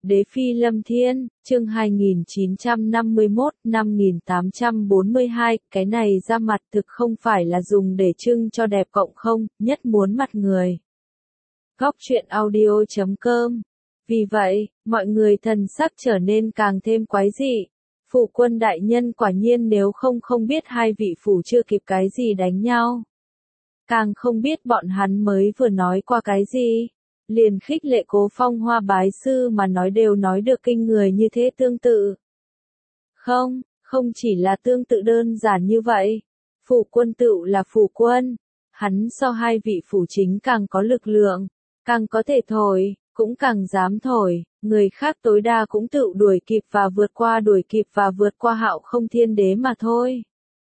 Đế Phi Lâm Thiên, chương 2951-5842, cái này ra mặt thực không phải là dùng để trưng cho đẹp cộng không, nhất muốn mặt người. Góc truyện audio.com. Vì vậy, mọi người thần sắc trở nên càng thêm quái dị. Phụ quân đại nhân quả nhiên nếu không biết hai vị phủ chưa kịp cái gì đánh nhau. Càng không biết bọn hắn mới vừa nói qua cái gì. Liền khích lệ Cố Phong Hoa bái sư mà nói đều nói được kinh người như thế tương tự. Không chỉ là tương tự đơn giản như vậy. Phủ quân tựu là phủ quân. Hắn so hai vị phủ chính càng có lực lượng, càng có thể thổi, cũng càng dám thổi, người khác tối đa cũng tựu đuổi kịp và vượt qua Hạo Không Thiên Đế mà thôi.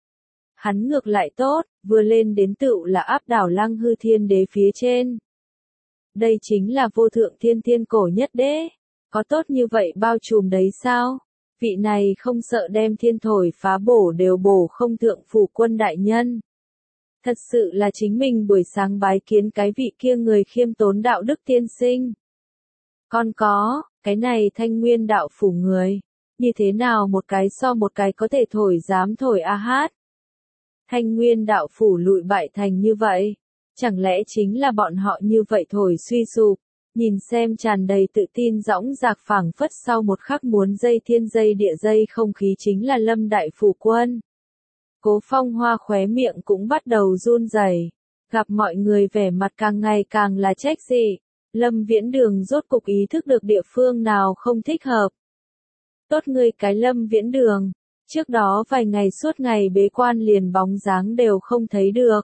Hắn ngược lại tốt, vừa lên đến tựu là áp đảo Lăng Hư Thiên Đế phía trên. Đây chính là vô thượng thiên cổ nhất đế. Có tốt như vậy bao trùm đấy sao? Vị này không sợ đem thiên thổi phá bổ đều bổ không thượng phủ quân đại nhân. Thật sự là chính mình buổi sáng bái kiến cái vị kia người khiêm tốn đạo đức tiên sinh. Còn có, cái này Thanh Nguyên đạo phủ người. Như thế nào một cái so một cái có thể thổi dám thổi a hát. Thanh Nguyên đạo phủ lụi bại thành như vậy. Chẳng lẽ chính là bọn họ như vậy thổi suy sụp, nhìn xem tràn đầy tự tin dõng dạc phảng phất sau một khắc muốn dây thiên dây địa dây không khí chính là Lâm đại phủ quân. Cố Phong Hoa khóe miệng cũng bắt đầu run rẩy, gặp mọi người vẻ mặt càng ngày càng là trách dị. Lâm Viễn Đường rốt cục ý thức được địa phương nào không thích hợp. Tốt ngươi cái Lâm Viễn Đường, trước đó vài ngày suốt ngày bế quan liền bóng dáng đều không thấy được.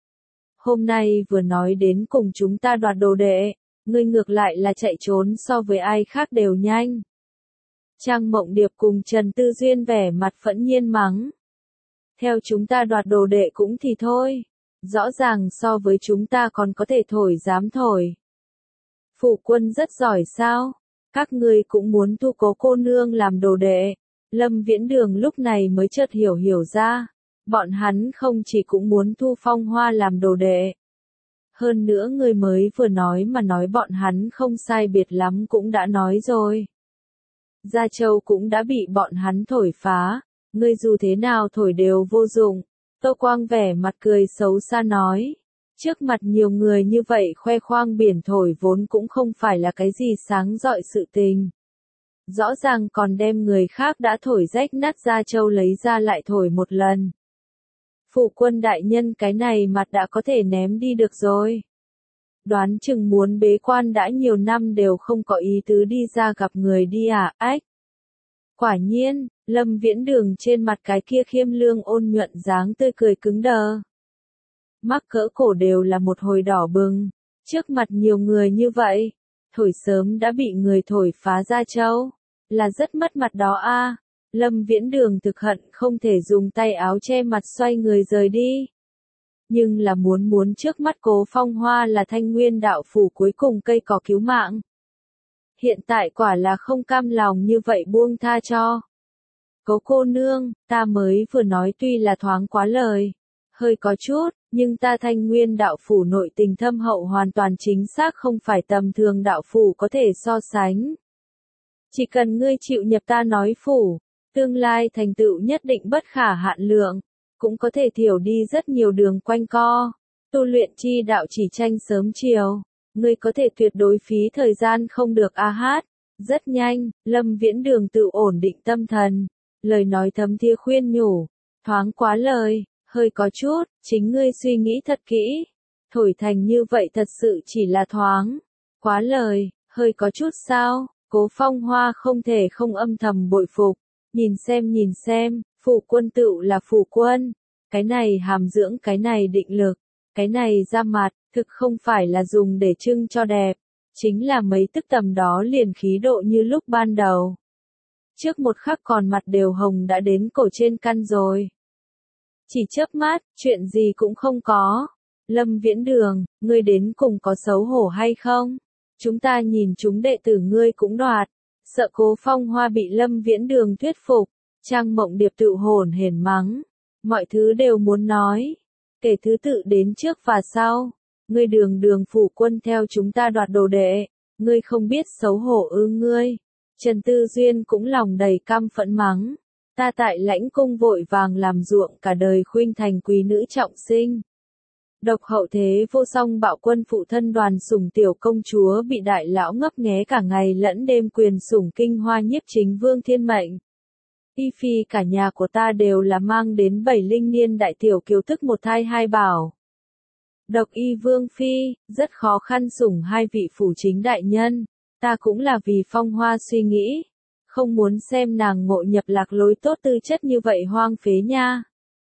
Hôm nay vừa nói đến cùng chúng ta đoạt đồ đệ, ngươi ngược lại là chạy trốn so với ai khác đều nhanh. Trang Mộng Điệp cùng Trần Tư Duyên vẻ mặt phẫn nhiên mắng. Theo chúng ta đoạt đồ đệ cũng thì thôi, rõ ràng so với chúng ta còn có thể thổi dám thổi. Phụ quân rất giỏi sao, các ngươi cũng muốn thu Cố cô nương làm đồ đệ. Lâm Viễn Đường lúc này mới chợt hiểu ra. Bọn hắn không chỉ cũng muốn thu Phong Hoa làm đồ đệ. Hơn nữa người mới vừa nói mà nói bọn hắn không sai biệt lắm cũng đã nói rồi. Gia Châu cũng đã bị bọn hắn thổi phá, ngươi dù thế nào thổi đều vô dụng. Tô Quang vẻ mặt cười xấu xa nói. Trước mặt nhiều người như vậy khoe khoang biển thổi vốn cũng không phải là cái gì sáng rọi sự tình. Rõ ràng còn đem người khác đã thổi rách nát Gia Châu lấy ra lại thổi một lần. Phụ quân đại nhân cái này mặt đã có thể ném đi được rồi. Đoán chừng muốn bế quan đã nhiều năm đều không có ý tứ đi ra gặp người đi à, ách. Quả nhiên, Lâm Viễn Đường trên mặt cái kia khiêm lương ôn nhuận dáng tươi cười cứng đờ. Mắc cỡ cổ đều là một hồi đỏ bừng, trước mặt nhiều người như vậy, thổi sớm đã bị người thổi phá Gia Châu, là rất mất mặt đó a. Lâm Viễn Đường thực hận không thể dùng tay áo che mặt xoay người rời đi. Nhưng là muốn trước mắt Cố Phong Hoa là Thanh Nguyên đạo phủ cuối cùng cây cỏ cứu mạng. Hiện tại quả là không cam lòng như vậy buông tha cho. Cố cô nương, ta mới vừa nói tuy là thoáng quá lời, hơi có chút, nhưng ta Thanh Nguyên đạo phủ nội tình thâm hậu hoàn toàn chính xác không phải tầm thường đạo phủ có thể so sánh. Chỉ cần ngươi chịu nhập ta nói phủ, tương lai thành tựu nhất định bất khả hạn lượng, cũng có thể thiểu đi rất nhiều đường quanh co. Tu luyện chi đạo chỉ tranh sớm chiều, ngươi có thể tuyệt đối phí thời gian không được a hát. Rất nhanh, Lâm Viễn Đường tự ổn định tâm thần, lời nói thấm thía khuyên nhủ, thoáng quá lời, hơi có chút, chính ngươi suy nghĩ thật kỹ. Thổi thành như vậy thật sự chỉ là thoáng quá lời, hơi có chút sao? Cố Phong Hoa không thể không âm thầm bội phục. Nhìn xem, phụ quân tựu là phụ quân. Cái này hàm dưỡng, cái này định lực, cái này ra mặt, thực không phải là dùng để trưng cho đẹp. Chính là mấy tức tầm đó liền khí độ như lúc ban đầu. Trước một khắc còn mặt đều hồng đã đến cổ trên căn rồi. Chỉ chớp mắt, chuyện gì cũng không có. Lâm Viễn Đường, ngươi đến cùng có xấu hổ hay không? Chúng ta nhìn chúng đệ tử ngươi cũng đoạt. Sợ Cố Phong Hoa bị Lâm Viễn Đường thuyết phục, Trang Mộng Điệp tự hồn hển mắng. Mọi thứ đều muốn nói. Kể thứ tự đến trước và sau. Ngươi Đường phủ quân theo chúng ta đoạt đồ đệ. Ngươi không biết xấu hổ ư ngươi. Trần Tư Duyên cũng lòng đầy căm phẫn mắng. Ta tại lãnh cung vội vàng làm ruộng cả đời khuynh thành quý nữ trọng sinh. Độc hậu thế vô song bạo quân phụ thân Đoàn Sủng tiểu công chúa bị đại lão ngấp nghé cả ngày lẫn đêm quyền sủng kinh hoa nhiếp chính vương thiên mệnh. Y phi cả nhà của ta đều là mang đến 7 linh niên đại tiểu kiều tức một thai hai bảo. Độc y vương phi, rất khó khăn sủng hai vị phủ chính đại nhân, ta cũng là vì Phong Hoa suy nghĩ, không muốn xem nàng ngộ nhập lạc lối tốt tư chất như vậy hoang phế nha.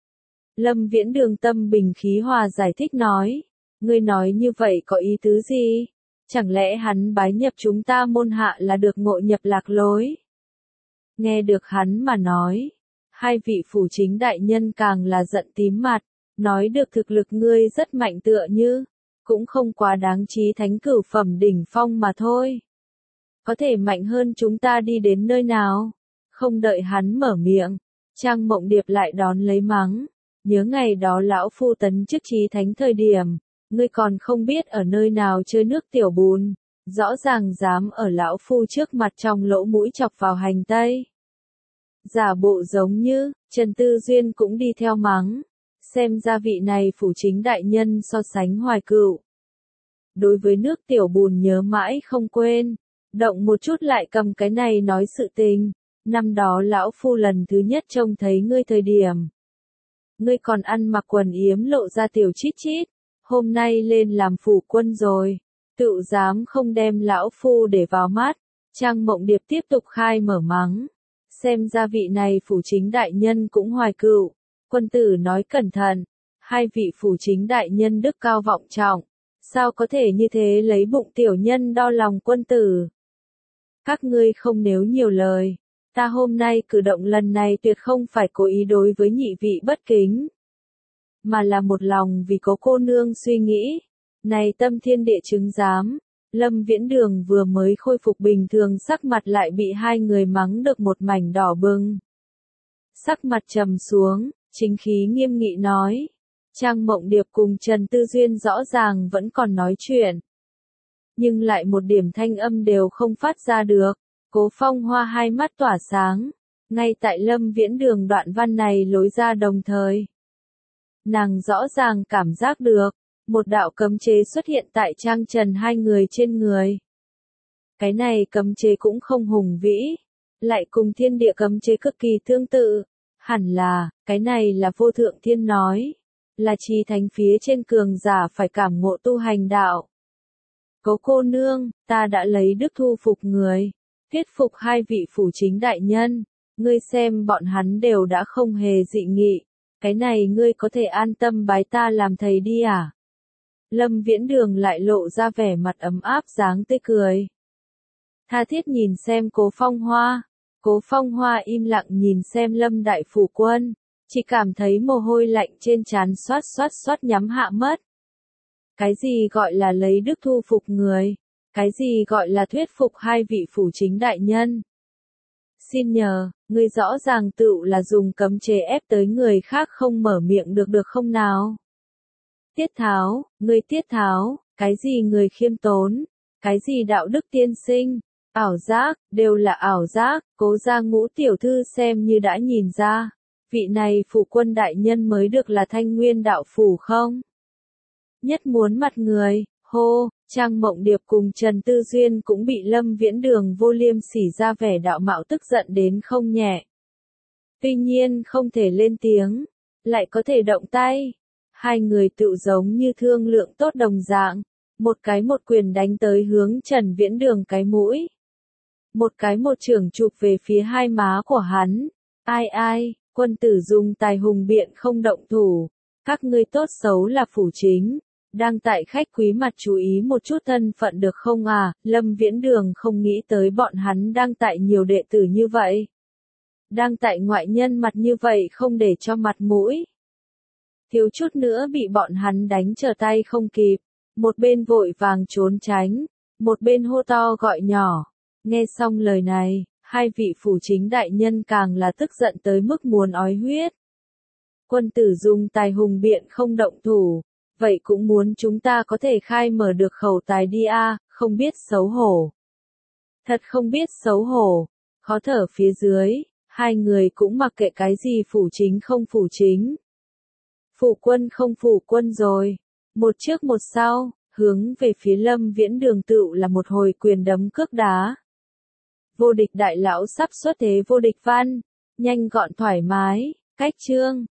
Lâm Viễn Đường tâm bình khí hòa giải thích nói, ngươi nói như vậy có ý tứ gì? Chẳng lẽ hắn bái nhập chúng ta môn hạ là được ngộ nhập lạc lối? Nghe được hắn mà nói, hai vị phủ chính đại nhân càng là giận tím mặt, nói được thực lực ngươi rất mạnh tựa như, cũng không quá đáng chí thánh cửu phẩm đỉnh phong mà thôi. Có thể mạnh hơn chúng ta đi đến nơi nào? Không đợi hắn mở miệng, Trang Mộng Điệp lại đón lấy mắng. Nhớ ngày đó lão phu tấn chức chí thánh thời điểm, ngươi còn không biết ở nơi nào chơi nước tiểu bùn, rõ ràng dám ở lão phu trước mặt trong lỗ mũi chọc vào hành tây. Giả bộ giống như, Trần Tư Duyên cũng đi theo mắng, xem ra vị này phủ chính đại nhân so sánh hoài cựu. Đối với nước tiểu bùn nhớ mãi không quên, động một chút lại cầm cái này nói sự tình, năm đó lão phu lần thứ nhất trông thấy ngươi thời điểm. Ngươi còn ăn mặc quần yếm lộ ra tiểu chít chít, hôm nay lên làm phủ quân rồi, tự dám không đem lão phu để vào mắt. Trang Mộng Điệp tiếp tục khai mở mắng, xem ra vị này phủ chính đại nhân cũng hoài cựu, quân tử nói cẩn thận, hai vị phủ chính đại nhân đức cao vọng trọng, sao có thể như thế lấy bụng tiểu nhân đo lòng quân tử. Các ngươi không nếu nhiều lời. Ta hôm nay cử động lần này tuyệt không phải cố ý đối với nhị vị bất kính, mà là một lòng vì có cô nương suy nghĩ. Này tâm thiên địa chứng giám, Lâm Viễn Đường vừa mới khôi phục bình thường sắc mặt lại bị hai người mắng được một mảnh đỏ bừng. Sắc mặt trầm xuống, chính khí nghiêm nghị nói. Trang Mộng Điệp cùng Trần Tư Duyên rõ ràng vẫn còn nói chuyện, nhưng lại một điểm thanh âm đều không phát ra được. Cố Phong Hoa hai mắt tỏa sáng, ngay tại Lâm Viễn Đường đoạn văn này lối ra đồng thời. Nàng rõ ràng cảm giác được, một đạo cấm chế xuất hiện tại Trang Trần hai người trên người. Cái này cấm chế cũng không hùng vĩ, lại cùng thiên địa cấm chế cực kỳ tương tự, hẳn là, cái này là vô thượng thiên nói, là chí thánh phía trên cường giả phải cảm ngộ tu hành đạo. Cố cô nương, ta đã lấy đức thu phục người. Thuyết phục hai vị phủ chính đại nhân, ngươi xem bọn hắn đều đã không hề dị nghị, cái này ngươi có thể an tâm bái ta làm thầy đi à? Lâm Viễn Đường lại lộ ra vẻ mặt ấm áp dáng tươi cười. Tha thiết nhìn xem Cố Phong Hoa, Cố Phong Hoa im lặng nhìn xem Lâm đại phủ quân, chỉ cảm thấy mồ hôi lạnh trên trán xoát xoát xoát nhắm hạ mất. Cái gì gọi là lấy đức thu phục người? Cái gì gọi là thuyết phục hai vị phủ chính đại nhân? Xin nhờ, ngươi rõ ràng tự là dùng cấm chế ép tới người khác không mở miệng được không nào? Tiết Tháo, ngươi Tiết Tháo, cái gì người khiêm tốn, cái gì đạo đức tiên sinh, ảo giác, đều là ảo giác. Cố gia Ngũ tiểu thư xem như đã nhìn ra, vị này phủ quân đại nhân mới được là Thanh Nguyên đạo phủ không? Nhất muốn mặt người. Hô, Trang Mộng Điệp cùng Trần Tư Duyên cũng bị Lâm Viễn Đường vô liêm sỉ ra vẻ đạo mạo tức giận đến không nhẹ. Tuy nhiên không thể lên tiếng, lại có thể động tay. Hai người tự giống như thương lượng tốt đồng dạng, một cái một quyền đánh tới hướng Trần Viễn Đường cái mũi. Một cái một chưởng chụp về phía hai má của hắn. Ai, quân tử dùng tài hùng biện không động thủ, các ngươi tốt xấu là phủ chính. Đang tại khách quý mặt chú ý một chút thân phận được không à? Lâm Viễn Đường không nghĩ tới bọn hắn đang tại nhiều đệ tử như vậy. Đang tại ngoại nhân mặt như vậy không để cho mặt mũi. Thiếu chút nữa bị bọn hắn đánh trở tay không kịp. Một bên vội vàng trốn tránh, một bên hô to gọi nhỏ. Nghe xong lời này, hai vị phủ chính đại nhân càng là tức giận tới mức muốn ói huyết. Quân tử dùng tài hùng biện không động thủ. Vậy cũng muốn chúng ta có thể khai mở được khẩu tài đi a, không biết xấu hổ. Thật không biết xấu hổ, khó thở phía dưới, hai người cũng mặc kệ cái gì phủ chính không phủ chính. Phủ quân không phủ quân rồi, một trước một sau, hướng về phía Lâm Viễn Đường tựu là một hồi quyền đấm cước đá. Vô địch đại lão sắp xuất thế vô địch văn, nhanh gọn thoải mái, cách chương.